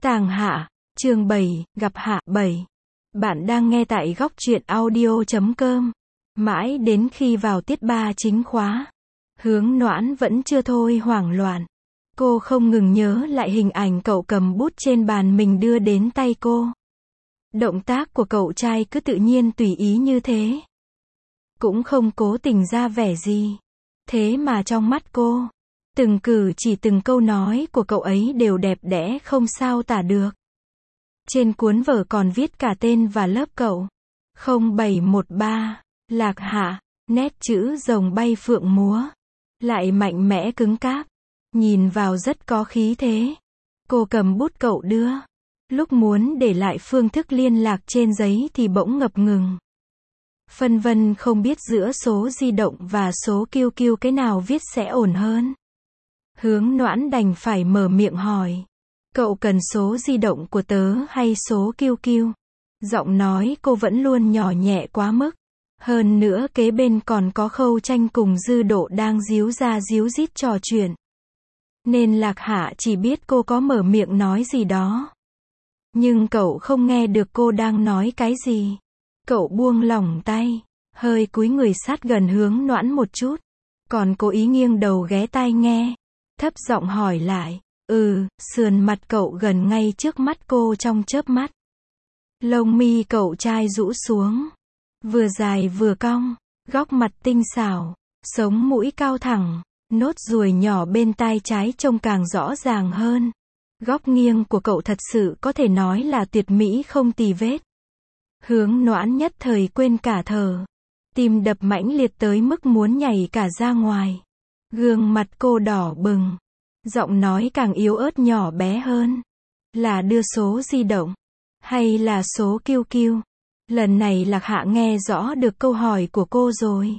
Tàng Hạ, chương 7, gặp Hạ 7. Bạn đang nghe tại góc truyện audio.com. Mãi đến khi vào tiết 3 chính khóa, Hướng Noãn vẫn chưa thôi hoảng loạn. Cô không ngừng nhớ lại hình ảnh cậu cầm bút trên bàn mình đưa đến tay cô. Động tác của cậu trai cứ tự nhiên tùy ý như thế. Cũng không cố tình ra vẻ gì. Thế mà trong mắt cô, từng cử chỉ từng câu nói của cậu ấy đều đẹp đẽ không sao tả được. Trên cuốn vở còn viết cả tên và lớp cậu. 0713, Lạc Hạ, nét chữ rồng bay phượng múa. Lại mạnh mẽ cứng cáp. Nhìn vào rất có khí thế. Cô cầm bút cậu đưa. Lúc muốn để lại phương thức liên lạc trên giấy thì bỗng ngập ngừng. Phân vân không biết giữa số di động và số QQ cái nào viết sẽ ổn hơn. Hướng Noãn đành phải mở miệng hỏi. Cậu cần số di động của tớ hay số QQ? Giọng nói cô vẫn luôn nhỏ nhẹ quá mức. Hơn nữa kế bên còn có Khâu Tranh cùng Dư Độ đang díu ra díu dít trò chuyện. Nên Lạc Hạ chỉ biết cô có mở miệng nói gì đó. Nhưng cậu không nghe được cô đang nói cái gì. Cậu buông lỏng tay, hơi cúi người sát gần Hướng Noãn một chút. Còn cố ý nghiêng đầu ghé tai nghe. Thấp giọng hỏi lại. Sườn mặt cậu gần ngay trước mắt cô trong chớp mắt. Lông mi cậu trai rũ xuống. Vừa dài vừa cong. Góc mặt tinh xảo. Sống mũi cao thẳng. Nốt ruồi nhỏ bên tai trái trông càng rõ ràng hơn. Góc nghiêng của cậu thật sự có thể nói là tuyệt mỹ không tì vết. Hướng Noãn nhất thời quên cả thở. Tim đập mãnh liệt tới mức muốn nhảy cả ra ngoài. Gương mặt cô đỏ bừng. Giọng nói càng yếu ớt nhỏ bé hơn. Là đưa số di động? Hay là số QQ? Lần này Lạc Hạ nghe rõ được câu hỏi của cô rồi.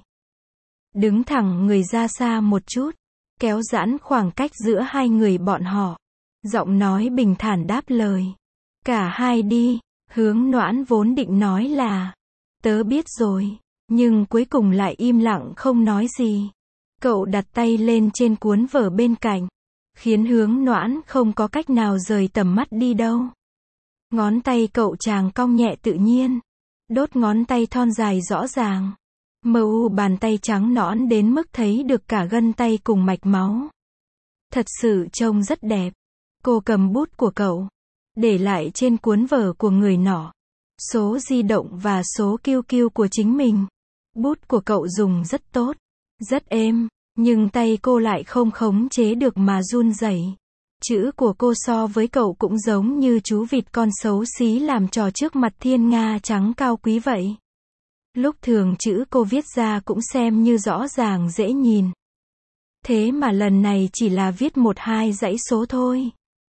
Đứng thẳng người ra xa một chút. Kéo giãn khoảng cách giữa hai người bọn họ. Giọng nói bình thản đáp lời. Cả hai đi. Hướng Noãn vốn định nói là. Tớ biết rồi. Nhưng cuối cùng lại im lặng không nói gì. Cậu đặt tay lên trên cuốn vở bên cạnh. Khiến Hướng Noãn không có cách nào rời tầm mắt đi đâu. Ngón tay cậu chàng cong nhẹ tự nhiên. Đốt ngón tay thon dài rõ ràng. Mờ u bàn tay trắng nõn đến mức thấy được cả gân tay cùng mạch máu. Thật sự trông rất đẹp. Cô cầm bút của cậu. Để lại trên cuốn vở của người nọ. Số di động và số QQ của chính mình. Bút của cậu dùng rất tốt. Rất êm. Nhưng tay cô lại không khống chế được mà run rẩy. Chữ của cô so với cậu cũng giống như chú vịt con xấu xí làm trò trước mặt thiên nga trắng cao quý vậy. Lúc thường chữ cô viết ra cũng xem như rõ ràng dễ nhìn. Thế mà lần này chỉ là viết 1-2 dãy số thôi.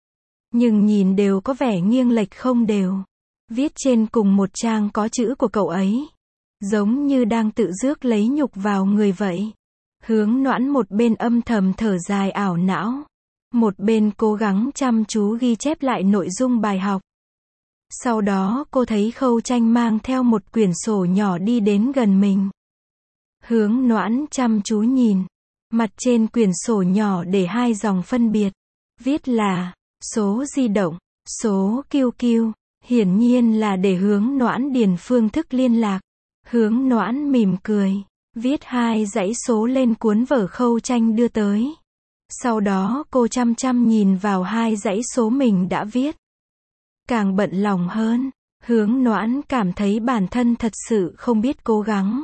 Nhưng nhìn đều có vẻ nghiêng lệch không đều. Viết trên cùng một trang có chữ của cậu ấy. Giống như đang tự rước lấy nhục vào người vậy. Hướng Noãn một bên âm thầm thở dài ảo não. Một bên cố gắng chăm chú ghi chép lại nội dung bài học. Sau đó cô thấy Khâu Tranh mang theo một quyển sổ nhỏ đi đến gần mình. Hướng Noãn chăm chú nhìn. Mặt trên quyển sổ nhỏ để 2 dòng phân biệt. Viết là, số di động, số QQ. Hiển nhiên là để Hướng Noãn điền phương thức liên lạc. Hướng Noãn mỉm cười. Viết 2 dãy số lên cuốn vở Khâu Tranh đưa tới. Sau đó cô chăm chăm nhìn vào 2 dãy số mình đã viết. Càng bận lòng hơn, Hướng Noãn cảm thấy bản thân thật sự không biết cố gắng.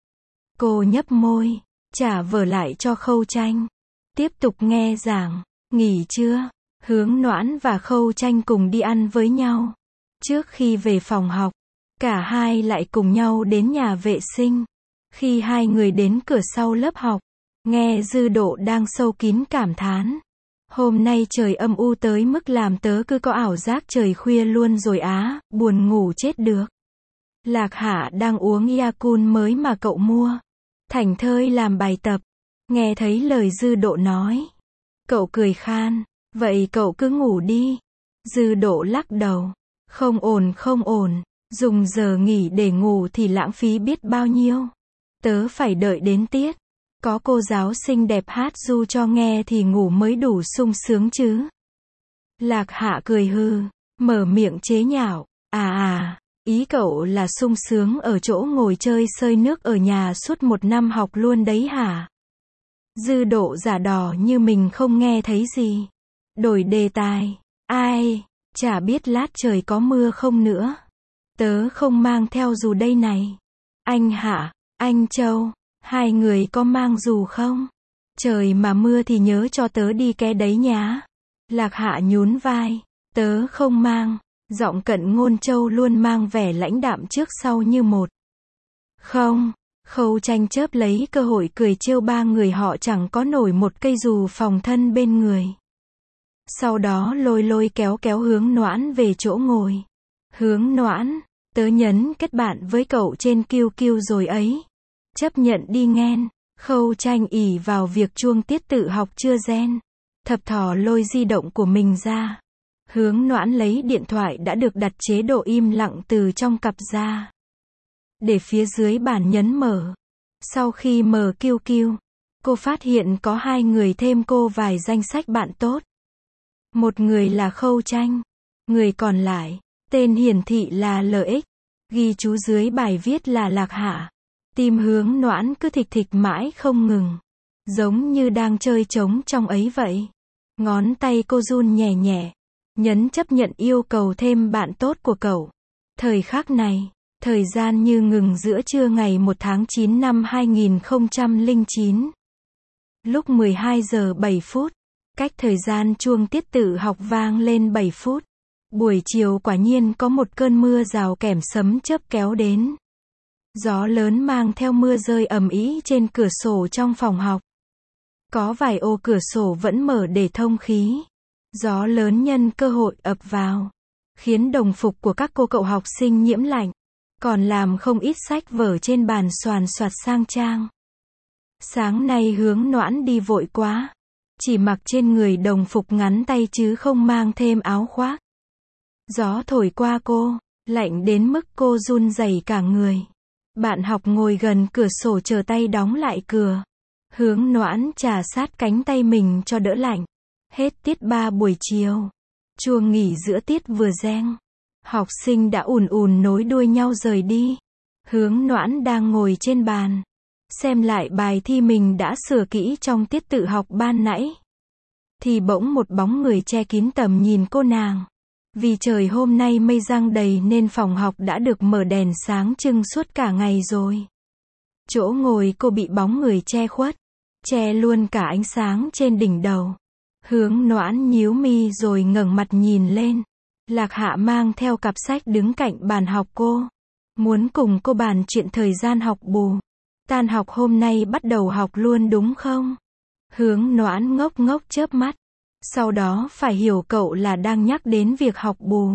Cô nhấp môi, trả vở lại cho Khâu Tranh. Tiếp tục nghe giảng. Nghỉ trưa, Hướng Noãn và Khâu Tranh cùng đi ăn với nhau. Trước khi về phòng học, cả hai lại cùng nhau đến nhà vệ sinh. Khi hai người đến cửa sau lớp học, nghe Dư Độ đang sâu kín cảm thán. Hôm nay trời âm u tới mức làm tớ cứ có ảo giác trời khuya luôn rồi á, buồn ngủ chết được. Lạc Hạ đang uống Yakult mới mà cậu mua. Thảnh thơi làm bài tập. Nghe thấy lời Dư Độ nói. Cậu cười khan. Vậy cậu cứ ngủ đi. Dư Độ lắc đầu. Không ổn không ổn. Dùng giờ nghỉ để ngủ thì lãng phí biết bao nhiêu. Tớ phải đợi đến tiết. Có cô giáo xinh đẹp hát ru cho nghe thì ngủ mới đủ sung sướng chứ. Lạc Hạ cười hừ. Mở miệng chế nhạo, ý cậu là sung sướng ở chỗ ngồi chơi sơi nước ở nhà suốt 1 năm học luôn đấy hả? Dư Độ giả đò như mình không nghe thấy gì. Đổi đề tài, ai, chả biết lát trời có mưa không nữa. Tớ không mang theo dù đây này. Anh hả, anh Châu, hai người có mang dù không? Trời mà mưa thì nhớ cho tớ đi ké đấy nhá. Lạc Hạ nhún vai, tớ không mang. Giọng Cận Ngôn Châu luôn mang vẻ lãnh đạm trước sau như một. Không, Khâu Tranh chớp lấy cơ hội cười trêu ba người họ chẳng có nổi một cây dù phòng thân bên người. Sau đó lôi kéo Hướng Noãn về chỗ ngồi. Hướng Noãn, tớ nhấn kết bạn với cậu trên QQ rồi ấy. Chấp nhận đi nghen. Khâu Tranh ỷ vào việc chuông tiết tự học chưa gen. Thập thò lôi di động của mình ra. Hướng Noãn lấy điện thoại đã được đặt chế độ im lặng từ trong cặp ra. Để phía dưới bàn nhấn mở. Sau khi mở QQ, cô phát hiện có 2 người thêm cô vài danh sách bạn tốt. Một người là Khâu Tranh, người còn lại, tên hiển thị là LX, ghi chú dưới bài viết là Lạc Hạ. Tim Hướng Noãn cứ thịch thịch mãi không ngừng, giống như đang chơi trống trong ấy vậy. Ngón tay cô run nhẹ nhẹ, nhấn chấp nhận yêu cầu thêm bạn tốt của cậu. Thời khắc này, thời gian như ngừng giữa trưa ngày 1 tháng 9 năm 2009. Lúc 12 giờ 7 phút, cách thời gian chuông tiết tự học vang lên 7 phút. Buổi chiều quả nhiên có một cơn mưa rào kèm sấm chớp kéo đến. Gió lớn mang theo mưa rơi ầm ĩ trên cửa sổ trong phòng học. Có vài ô cửa sổ vẫn mở để thông khí. Gió lớn nhân cơ hội ập vào, khiến đồng phục của các cô cậu học sinh nhiễm lạnh, còn làm không ít sách vở trên bàn xoàn xoạt sang trang. Sáng nay Hướng Noãn đi vội quá, chỉ mặc trên người đồng phục ngắn tay chứ không mang thêm áo khoác. Gió thổi qua cô, lạnh đến mức cô run rẩy cả người. Bạn học ngồi gần cửa sổ chờ tay đóng lại cửa. Hướng Noãn chà sát cánh tay mình cho đỡ lạnh. Hết tiết 3 buổi chiều. Chuông nghỉ giữa tiết vừa reng. Học sinh đã ùn nối đuôi nhau rời đi. Hướng Noãn đang ngồi trên bàn, xem lại bài thi mình đã sửa kỹ trong tiết tự học ban nãy. Thì bỗng một bóng người che kín tầm nhìn cô nàng. Vì trời hôm nay mây giăng đầy nên phòng học đã được mở đèn sáng trưng suốt cả ngày rồi. Chỗ ngồi cô bị bóng người che khuất, che luôn cả ánh sáng trên đỉnh đầu. Hướng Noãn nhíu mi rồi ngẩng mặt nhìn lên. Lạc Hạ mang theo cặp sách đứng cạnh bàn học cô. Muốn cùng cô bàn chuyện thời gian học bù. Tan học hôm nay bắt đầu học luôn đúng không? Hướng Noãn ngốc chớp mắt. Sau đó phải hiểu cậu là đang nhắc đến việc học bù.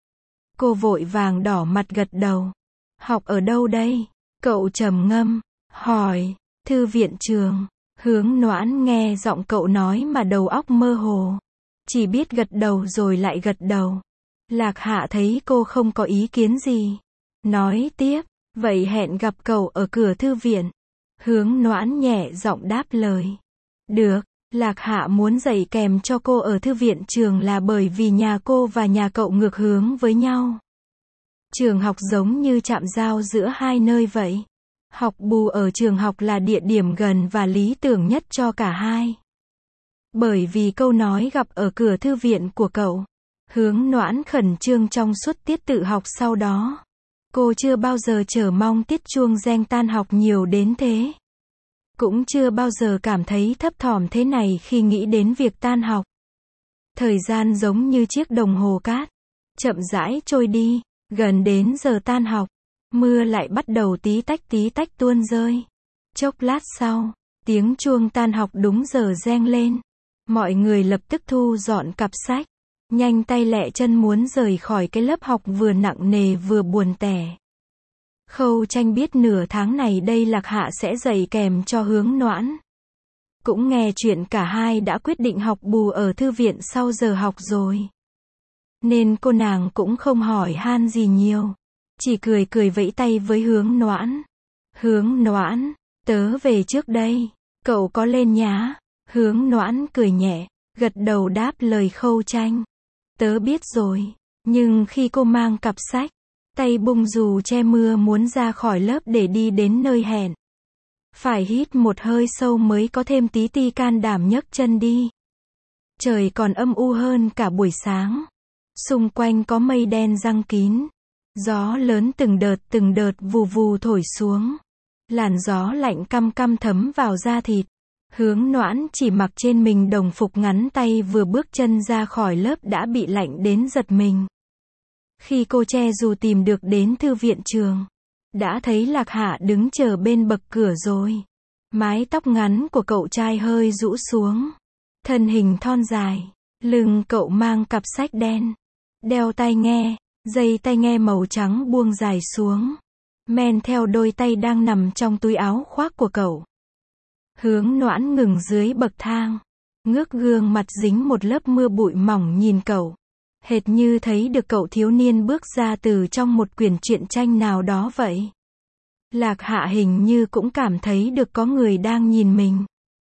Cô vội vàng đỏ mặt gật đầu. Học ở đâu đây? Cậu trầm ngâm, hỏi. Thư viện trường. Hướng Noãn nghe giọng cậu nói mà đầu óc mơ hồ. Chỉ biết gật đầu rồi lại gật đầu. Lạc Hạ thấy cô không có ý kiến gì. Nói tiếp, vậy hẹn gặp cậu ở cửa thư viện. Hướng Noãn nhẹ giọng đáp lời. Được, Lạc Hạ muốn dạy kèm cho cô ở thư viện trường là bởi vì nhà cô và nhà cậu ngược hướng với nhau. Trường học giống như chạm giao giữa hai nơi vậy. Học bù ở trường học là địa điểm gần và lý tưởng nhất cho cả hai. Bởi vì câu nói gặp ở cửa thư viện của cậu. Hướng Noãn khẩn trương trong suốt tiết tự học sau đó. Cô chưa bao giờ chờ mong tiết chuông reng tan học nhiều đến thế. Cũng chưa bao giờ cảm thấy thấp thỏm thế này khi nghĩ đến việc tan học. Thời gian giống như chiếc đồng hồ cát, chậm rãi trôi đi, gần đến giờ tan học, mưa lại bắt đầu tí tách tuôn rơi. Chốc lát sau, tiếng chuông tan học đúng giờ reng lên. Mọi người lập tức thu dọn cặp sách, nhanh tay lẹ chân muốn rời khỏi cái lớp học vừa nặng nề vừa buồn tẻ. Khâu Tranh biết nửa tháng này đây Lạc Hạ sẽ dạy kèm cho Hướng Noãn. Cũng nghe chuyện cả hai đã quyết định học bù ở thư viện sau giờ học rồi. Nên cô nàng cũng không hỏi han gì nhiều. Chỉ cười vẫy tay với Hướng Noãn. Hướng Noãn, tớ về trước đây. Cậu có lên nhá. Hướng Noãn cười nhẹ, gật đầu đáp lời Khâu Tranh. Tớ biết rồi. Nhưng khi cô mang cặp sách, tay bung dù che mưa muốn ra khỏi lớp để đi đến nơi hẹn, phải hít một hơi sâu mới có thêm tí ti can đảm nhấc chân đi. Trời còn âm u hơn cả buổi sáng. Xung quanh có mây đen giăng kín. Gió lớn từng đợt vù vù thổi xuống. Làn gió lạnh căm căm thấm vào da thịt. Hướng Noãn chỉ mặc trên mình đồng phục ngắn tay vừa bước chân ra khỏi lớp đã bị lạnh đến giật mình. Khi cô che dù tìm được đến thư viện trường, đã thấy Lạc Hạ đứng chờ bên bậc cửa rồi. Mái tóc ngắn của cậu trai hơi rũ xuống. Thân hình thon dài. Lưng cậu mang cặp sách đen. Đeo tai nghe. Dây tai nghe màu trắng buông dài xuống. Men theo đôi tay đang nằm trong túi áo khoác của cậu. Hướng Noãn ngừng dưới bậc thang. Ngước gương mặt dính một lớp mưa bụi mỏng nhìn cậu. Hệt như thấy được cậu thiếu niên bước ra từ trong một quyển truyện tranh nào đó vậy. Lạc Hạ hình như cũng cảm thấy được có người đang nhìn mình.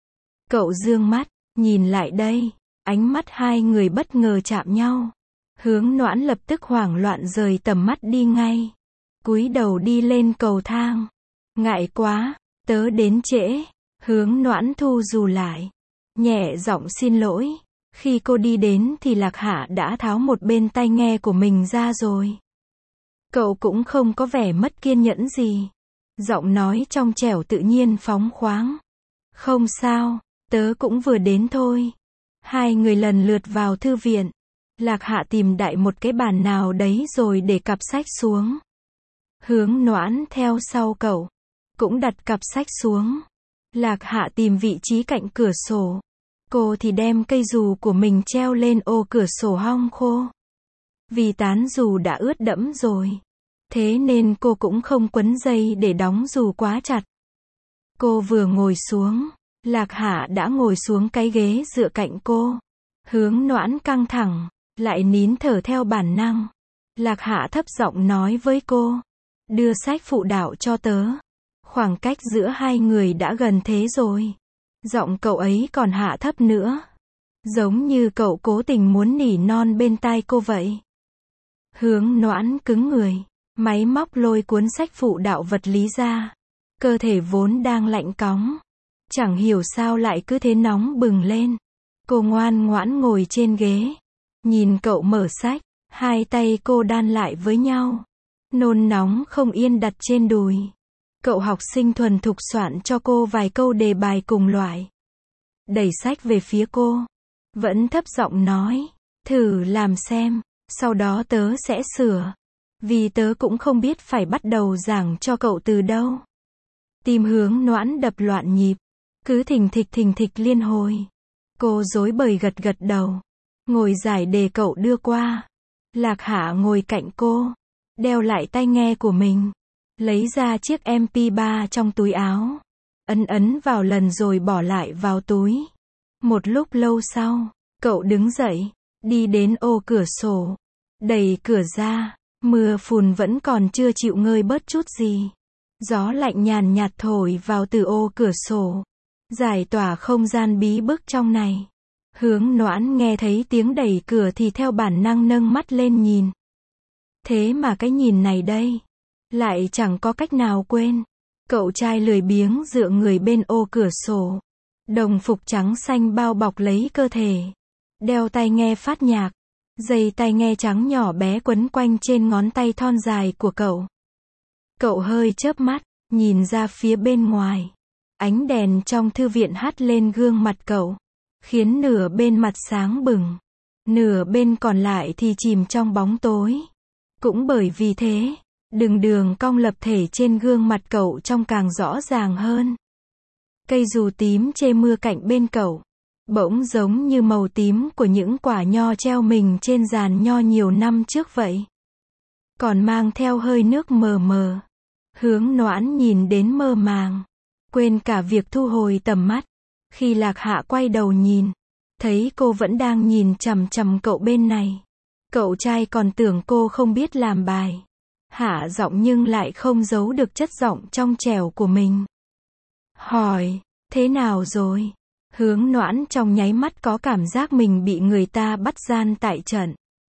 Cậu dương mắt, nhìn lại đây. Ánh mắt hai người bất ngờ chạm nhau. Hướng Noãn lập tức hoảng loạn rời tầm mắt đi ngay. Cúi đầu đi lên cầu thang. Ngại quá, tớ đến trễ. Hướng Noãn thu dù lại. Nhẹ giọng xin lỗi. Khi cô đi đến thì Lạc Hạ đã tháo một bên tai nghe của mình ra rồi. Cậu cũng không có vẻ mất kiên nhẫn gì. Giọng nói trong trẻo tự nhiên phóng khoáng. Không sao, tớ cũng vừa đến thôi. Hai người lần lượt vào thư viện. Lạc Hạ tìm đại một cái bàn nào đấy rồi để cặp sách xuống. Hướng Noãn theo sau cậu. Cũng đặt cặp sách xuống. Lạc Hạ tìm vị trí cạnh cửa sổ. Cô thì đem cây dù của mình treo lên ô cửa sổ hong khô. Vì tán dù đã ướt đẫm rồi. Thế nên cô cũng không quấn dây để đóng dù quá chặt. Cô vừa ngồi xuống. Lạc Hạ đã ngồi xuống cái ghế dựa cạnh cô. Hướng Noãn căng thẳng. Lại nín thở theo bản năng. Lạc Hạ thấp giọng nói với cô. Đưa sách phụ đạo cho tớ. Khoảng cách giữa hai người đã gần thế rồi. Giọng cậu ấy còn hạ thấp nữa. Giống như cậu cố tình muốn nỉ non bên tai cô vậy. Hướng Noãn cứng người. Máy móc lôi cuốn sách phụ đạo vật lý ra. Cơ thể vốn đang lạnh cóng. Chẳng hiểu sao lại cứ thế nóng bừng lên. Cô ngoan ngoãn ngồi trên ghế. Nhìn cậu mở sách. Hai tay cô đan lại với nhau. Nôn nóng không yên đặt trên đùi. Cậu học sinh thuần thục soạn cho cô vài câu đề bài cùng loại. Đẩy sách về phía cô. Vẫn thấp giọng nói. Thử làm xem. Sau đó tớ sẽ sửa. Vì tớ cũng không biết phải bắt đầu giảng cho cậu từ đâu. Tim Hướng Noãn đập loạn nhịp. Cứ thình thịch liên hồi. Cô rối bời gật gật đầu. Ngồi giải đề cậu đưa qua. Lạc Hạ ngồi cạnh cô. Đeo lại tai nghe của mình. Lấy ra chiếc MP3 trong túi áo. Ấn vào lần rồi bỏ lại vào túi. Một lúc lâu sau, cậu đứng dậy. Đi đến ô cửa sổ. Đẩy cửa ra. Mưa phùn vẫn còn chưa chịu ngơi bớt chút gì. Gió lạnh nhàn nhạt thổi vào từ ô cửa sổ. Giải tỏa không gian bí bức trong này. Hướng Noãn nghe thấy tiếng đẩy cửa thì theo bản năng nâng mắt lên nhìn. Thế mà cái nhìn này đây. Lại chẳng có cách nào quên. Cậu trai lười biếng dựa người bên ô cửa sổ. Đồng phục trắng xanh bao bọc lấy cơ thể. Đeo tai nghe phát nhạc. Dây tai nghe trắng nhỏ bé quấn quanh trên ngón tay thon dài của cậu. Cậu hơi chớp mắt, nhìn ra phía bên ngoài. Ánh đèn trong thư viện hắt lên gương mặt cậu. Khiến nửa bên mặt sáng bừng. Nửa bên còn lại thì chìm trong bóng tối. Cũng bởi vì thế, đường cong lập thể trên gương mặt cậu trông càng rõ ràng hơn. Cây dù tím che mưa cạnh bên cậu. Bỗng giống như màu tím của những quả nho treo mình trên giàn nho nhiều năm trước vậy. Còn mang theo hơi nước mờ mờ. Hướng Noãn nhìn đến mơ màng. Quên cả việc thu hồi tầm mắt. Khi Lạc Hạ quay đầu nhìn. Thấy cô vẫn đang nhìn chằm chằm cậu bên này. Cậu trai còn tưởng cô không biết làm bài. Hạ giọng nhưng lại không giấu được chất giọng trong trẻo của mình. Hỏi, thế nào rồi? Hướng Noãn trong nháy mắt có cảm giác mình bị người ta bắt gian tại trận.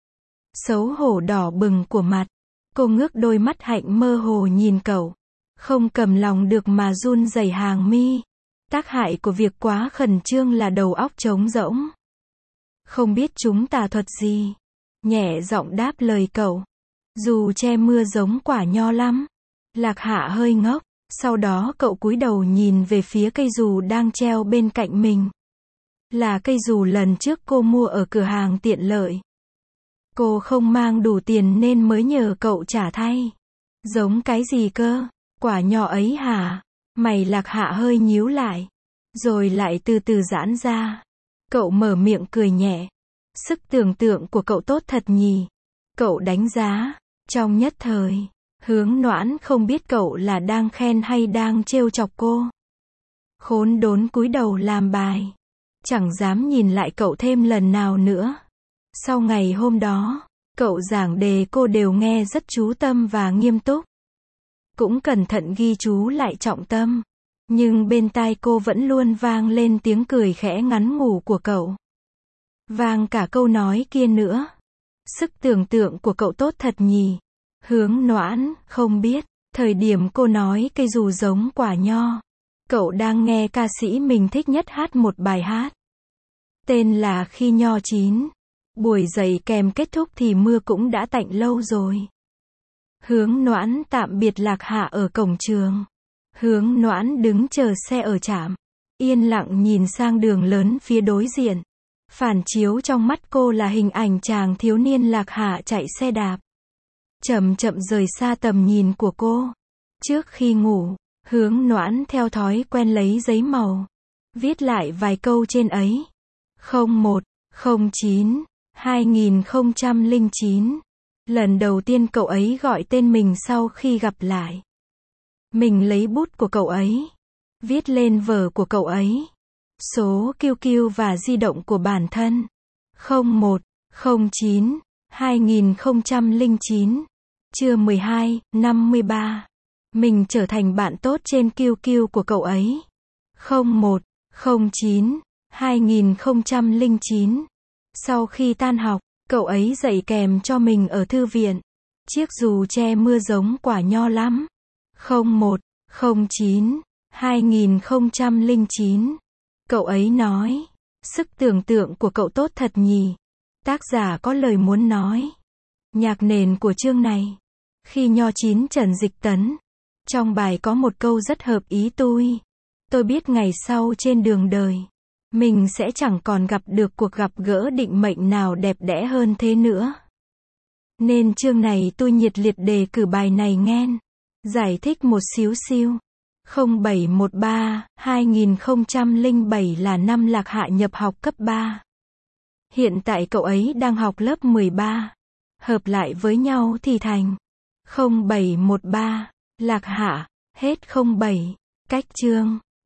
Xấu hổ đỏ bừng của mặt. Cô ngước đôi mắt hạnh mơ hồ nhìn cậu. Không cầm lòng được mà run rẩy hàng mi. Tác hại của việc quá khẩn trương là đầu óc trống rỗng. Không biết chúng tà thuật gì. Nhẹ giọng đáp lời cậu. Dù che mưa giống quả nho lắm. Lạc Hạ hơi ngốc. Sau đó cậu cúi đầu nhìn về phía cây dù đang treo bên cạnh mình. Là cây dù lần trước cô mua ở cửa hàng tiện lợi. Cô không mang đủ tiền nên mới nhờ cậu trả thay. Giống cái gì cơ? Quả nho ấy hả? Mày Lạc Hạ hơi nhíu lại. Rồi lại từ từ giãn ra. Cậu mở miệng cười nhẹ. Sức tưởng tượng của cậu tốt thật nhỉ. Cậu đánh giá. Trong nhất thời, Hướng Noãn không biết cậu là đang khen hay đang trêu chọc cô. Khốn đốn cúi đầu làm bài. Chẳng dám nhìn lại cậu thêm lần nào nữa. Sau ngày hôm đó, cậu giảng đề cô đều nghe rất chú tâm và nghiêm túc. Cũng cẩn thận ghi chú lại trọng tâm. Nhưng bên tai cô vẫn luôn vang lên tiếng cười khẽ ngắn ngủ của cậu. Vang cả câu nói kia nữa. Sức tưởng tượng của cậu tốt thật nhỉ. Hướng Noãn không biết, thời điểm cô nói cây dù giống quả nho, cậu đang nghe ca sĩ mình thích nhất hát một bài hát. Tên là Khi Nho Chín. Buổi dạy kèm kết thúc thì mưa cũng đã tạnh lâu rồi. Hướng Noãn tạm biệt Lạc Hạ ở cổng trường. Hướng Noãn đứng chờ xe ở trạm. Yên lặng nhìn sang đường lớn phía đối diện. Phản chiếu trong mắt cô là hình ảnh chàng thiếu niên Lạc Hạ chạy xe đạp. Chậm chậm rời xa tầm nhìn của cô. Trước khi ngủ, Hướng Noãn theo thói quen lấy giấy màu. Viết lại vài câu trên ấy. 01/09/2009. Lần đầu tiên cậu ấy gọi tên mình sau khi gặp lại. Mình lấy bút của cậu ấy. Viết lên vở của cậu ấy. Số QQ và di động của bản thân. 01/09/2009. Trưa 12:53. Mình trở thành bạn tốt trên QQ của cậu ấy. 01/09/2009. Sau khi tan học, cậu ấy dạy kèm cho mình ở thư viện. Chiếc dù che mưa giống quả nho lắm. 01/09/2009. Cậu ấy nói. Sức tưởng tượng của cậu tốt thật nhỉ. Tác giả có lời muốn nói. Nhạc nền của chương này. Khi Nho Chín Trần Dịch Tấn. Trong bài có một câu rất hợp ý tôi. Tôi biết ngày sau trên đường đời, mình sẽ chẳng còn gặp được cuộc gặp gỡ định mệnh nào đẹp đẽ hơn thế nữa. Nên chương này tôi nhiệt liệt đề cử bài này nghen. Giải thích một xíu xiu. 0713/2007 là năm Lạc Hạ nhập học cấp 3. Hiện tại cậu ấy đang học lớp 13. Hợp lại với nhau thì thành 0713. Lạc Hạ. Hết 07. Cách chương.